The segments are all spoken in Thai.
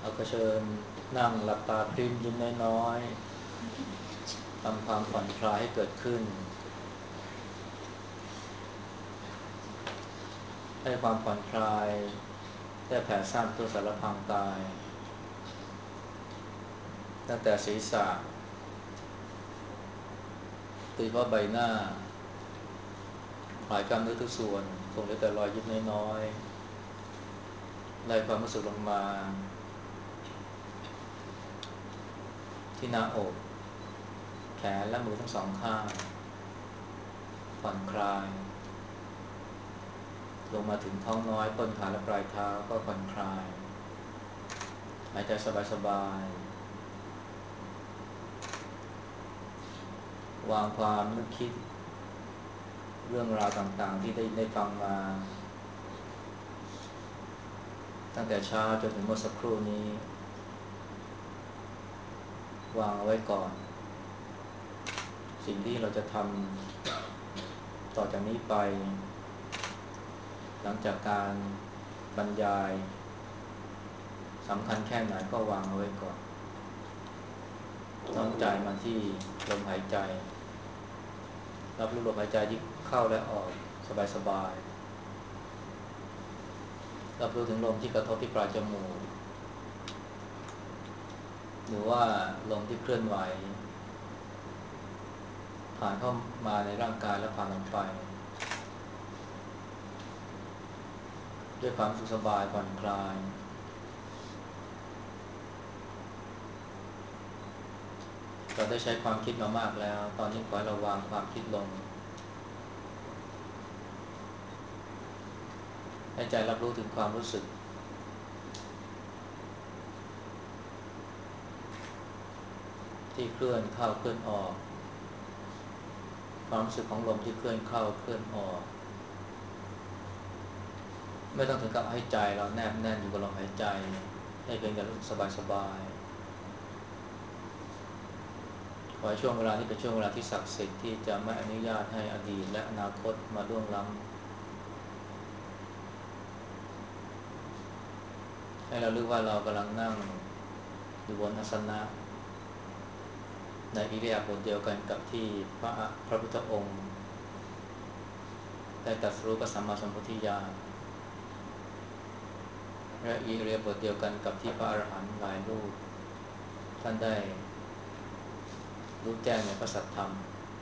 เราก็เชิญนั่งหลับตาพริมยิ้มน้อยๆทำความผ่อนคลายให้เกิดขึ้นให้ความผ่อนคลายได้แผ่ซ่านตัวสารพางกายตั้งแต่ศีรษะโดยเฉพาะใบหน้าคลายกล้ามเนื้อทุกส่วนคงเหลือแต่รอยยิ้มน้อยๆไล่ความรู้สึกลงมาที่หน้าอกแขนและมือทั้งสองข้างผ่อนคลายลงมาถึงท้องน้อยต้นขาและปลายเท้าก็ผ่อนคลายหายใจสบายๆวางความนึกคิดเรื่องราวต่างๆที่ได้ฟังมาตั้งแต่เช้าจนถึงเมื่อสักครู่นี้วางเอาไว้ก่อนสิ่งที่เราจะทำต่อจากนี้ไปหลังจากการบรรยายสำคัญแค่ไหนก็วางเอาไว้ก่อนน้อมใจมาที่ลมหายใจรับรู้ลมหายใจที่เข้าและออกสบายๆรับรู้ถึงลมที่กระทบที่ปลายจมูกหรือว่าลมที่เคลื่อนไหวผ่านเข้ามาในร่างกายและผ่านออกไปด้วยความสุขสบายผ่อนคลายเราได้ใช้ความคิดมามากแล้วตอนนี้ขอให้เราวางความคิดลงให้ใจรับรู้ถึงความรู้สึกที่เคลื่อนเข้าเคลื่อนออกความรู้สึกของลมที่เคลื่อนเข้าเคลื่อนออกไม่ต้องถึงกับให้ใจเราแนบแน่นอยู่กับลมหายใจให้เพียงแต่รู้สึกสบายๆขอให้ช่วงเวลานี้เป็นช่วงเวลาที่ศักดิ์สิทธิ์ที่จะไม่อนุญาตให้อดีตและอนาคตมาล่วงล้ำให้เรารู้ว่าเรากำลังนั่งอยู่บนอาสนะในอิริยาบถเดียวกันกับที่พระพุทธองค์ได้ตรัสรู้พระสัมมาสัมพุทธญาณและอิริยาบถเดียวกันกับที่พระอรหันต์หลายรูปท่านได้รู้แจ้งในพระสัทธรรม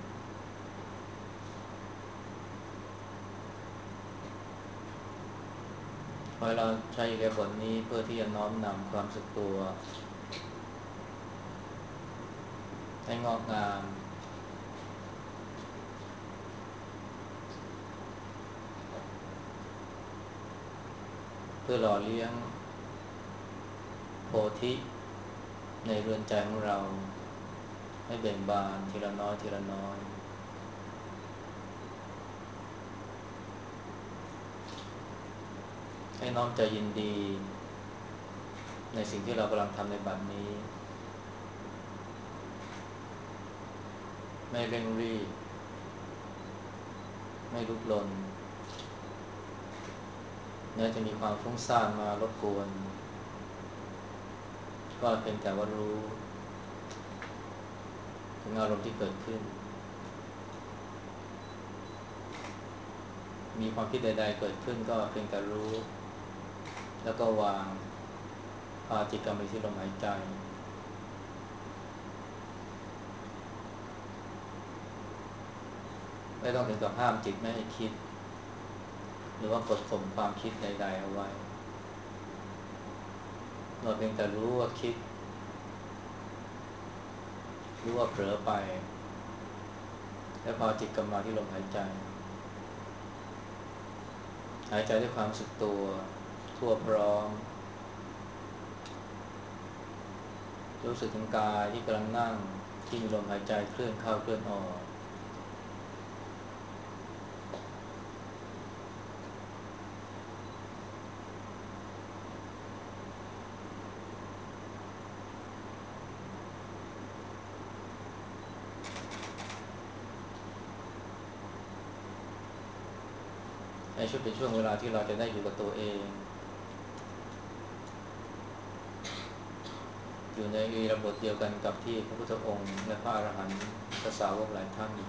ขอให้เราใช้อิริยาบถนี้เพื่อที่จะน้อมนำความสึกตัวให้งอกงามเพื่อหล่อเลี้ยงโพธิในเรือนใจของเราให้เบ่งบานทีละน้อยทีละน้อยให้น้อมใจยินดีในสิ่งที่เรากำลังทำในบัดนี้ไม่เร่งรีบไม่ลุกลนแม้จะมีความฟุ้งซ่านมารบกวนก็เพียงแต่ว่ารู้ถึงอารมณ์ที่เกิดขึ้นมีความคิดใดๆเกิดขึ้นก็เพียงแต่รู้แล้วก็วางพาจิตกลับไปที่ลมหายใจไม่ต้องถึงกับห้ามจิตไม่ให้คิดหรือว่ากดข่มความคิดใดๆเอาไว้เราเพียงแต่รู้ว่าคิดรู้ว่าเผลอไปแล้วพาจิตกลับมาที่ลมหายใจหายใจด้วยความรู้สึกตัวทั่วพร้อมรู้สึกถึงกายที่กำลังนั่งที่มีลมหายใจเคลื่อนเข้าเคลื่อนออกในเป็นช่วงเวลาที่เราจะได้อยู่กับตัวเองอยู่ในอิริยาบถเดียวกันกับที่พระพุทธองค์และพระอรหันต์พระสาวกหลายท่าน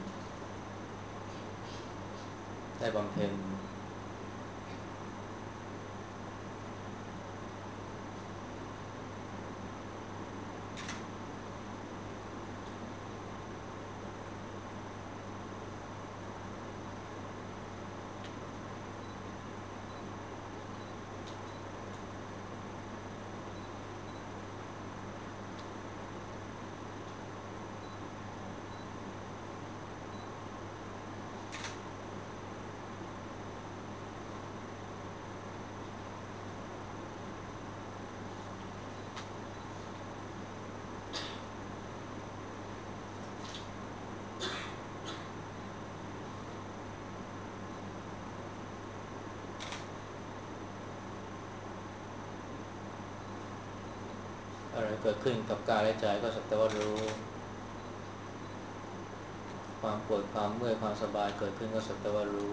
ได้บำเพ็ญอะไรเกิดขึ้นกับกายและใจก็สักแต่ว่ารู้ความปวดความเมื่อยความสบายเกิดขึ้นก็สักแต่ว่ารู้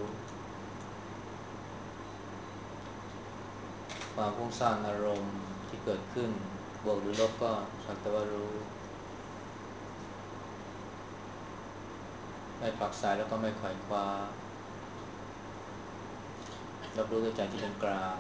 ความฟุ้งซ่านอารมณ์ที่เกิดขึ้นบวกหรือลบก็สักแต่ว่ารู้ไม่ผักใสแล้วก็ไม่ไขว่คว้ารับรู้ด้วยใจที่เป็นกลาง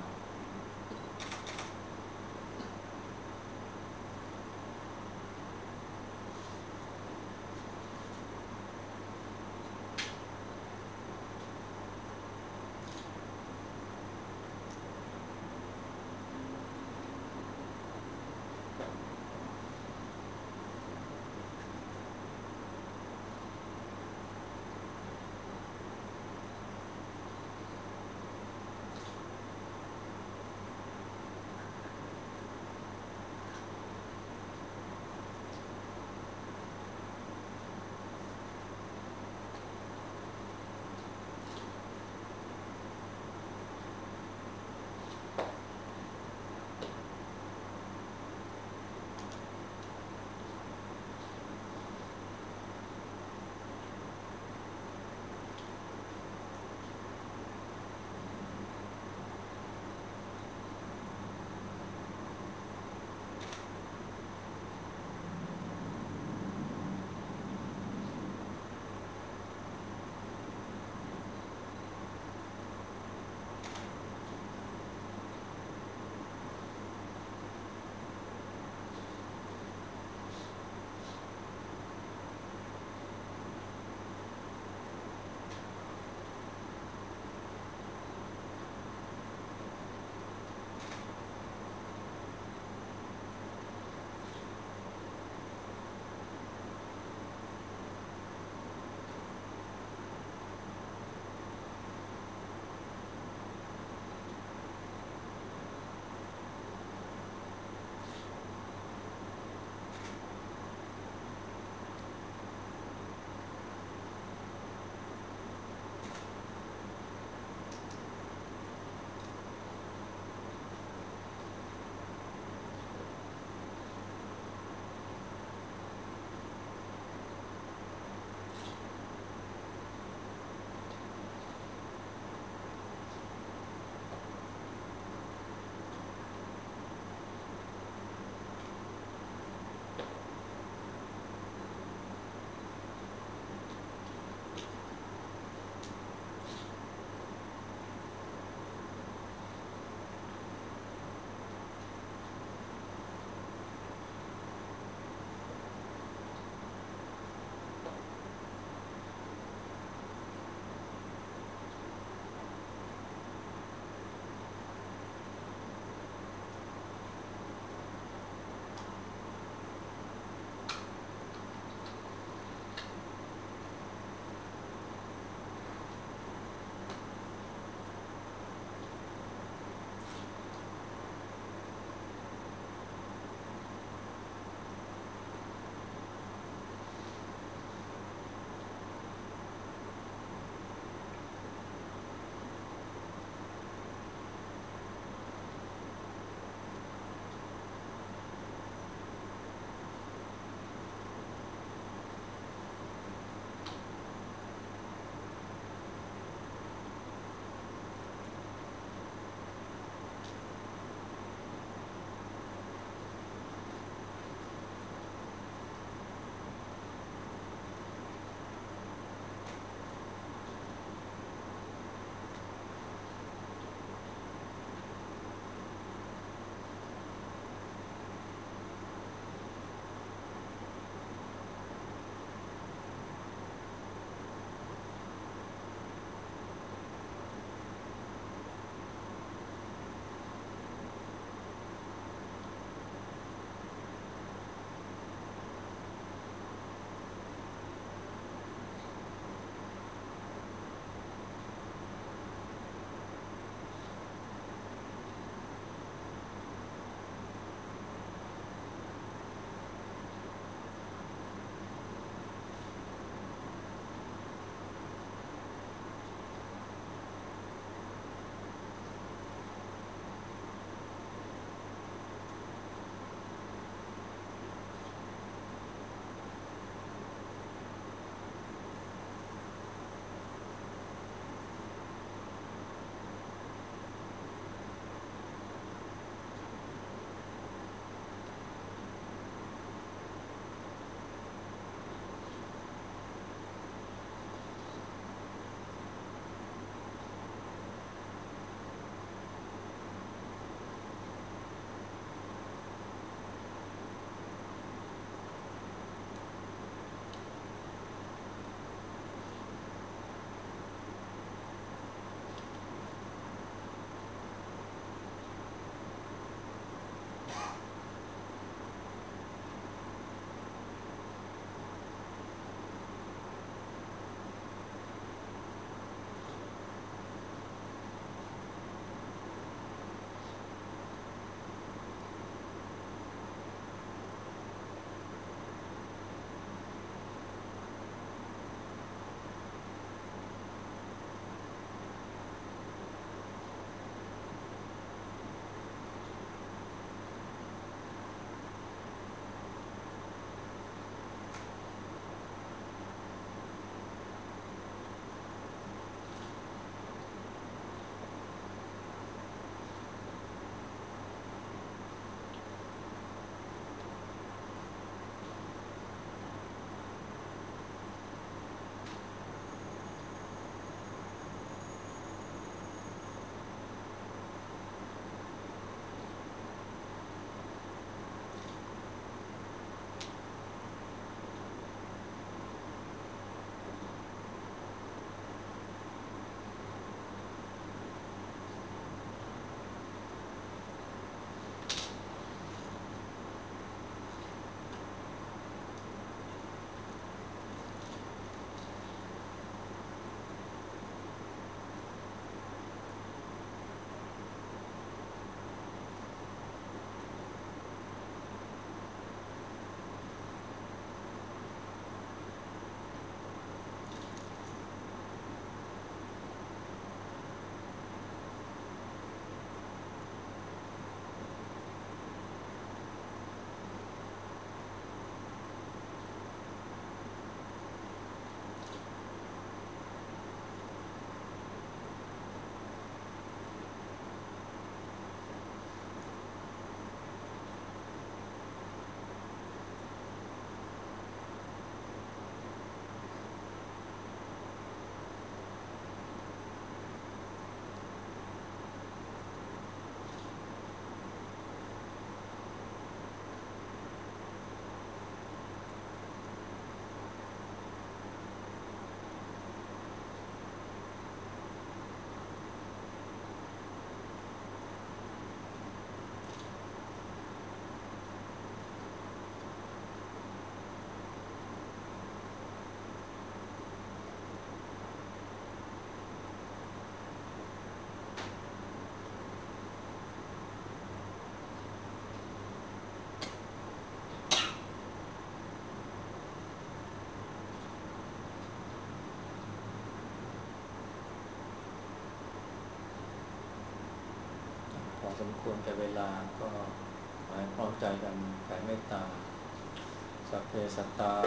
สมควรแก่เวลาก็ขอให้พร้อมใจกันแผ่เมตตาสัพเพสัตตา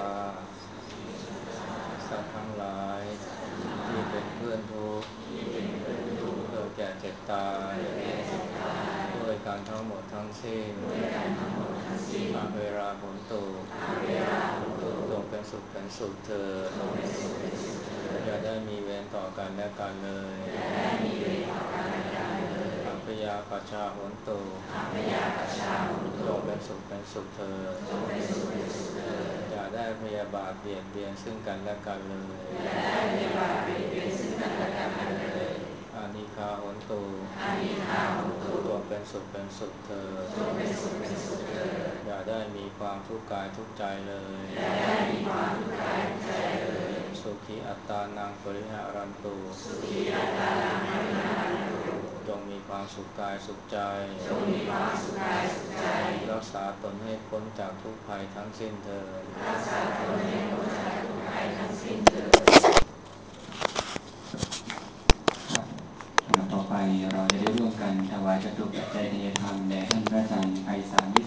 สัตว์ทั้งหลายที่เป็นเพื่อนทุกข์เกิดแก่เจ็บตายด้วยการทั้งหมดทั้งสิ้นอาเวราผลตุจงเป็นสุขเป็นสุขเธออย่าได้มีเวรต่อกันและกันเลยอัปยาปัชชาโหนตุจงเป็นสุขเป็นสุขเธออย่าได้พยาบาทเบียดเบียนซึ่งกันและกันเลยอานิฆาโหนตุจงเป็นสุขเป็นสุขเธออย่าได้มีความทุกข์กายทุกข์ใจเลยสุขีอัตตานังปริหารันตุจงมีความสุขกายสุขใจรักษาตนให้พ้นจากทุกภัยทั้งสิ้นเถิดต่อไปเราจะได้ร่วมกันถวายจตุปัจจัยทานแด่ท่านพระอาจารย์ไพศาลวิ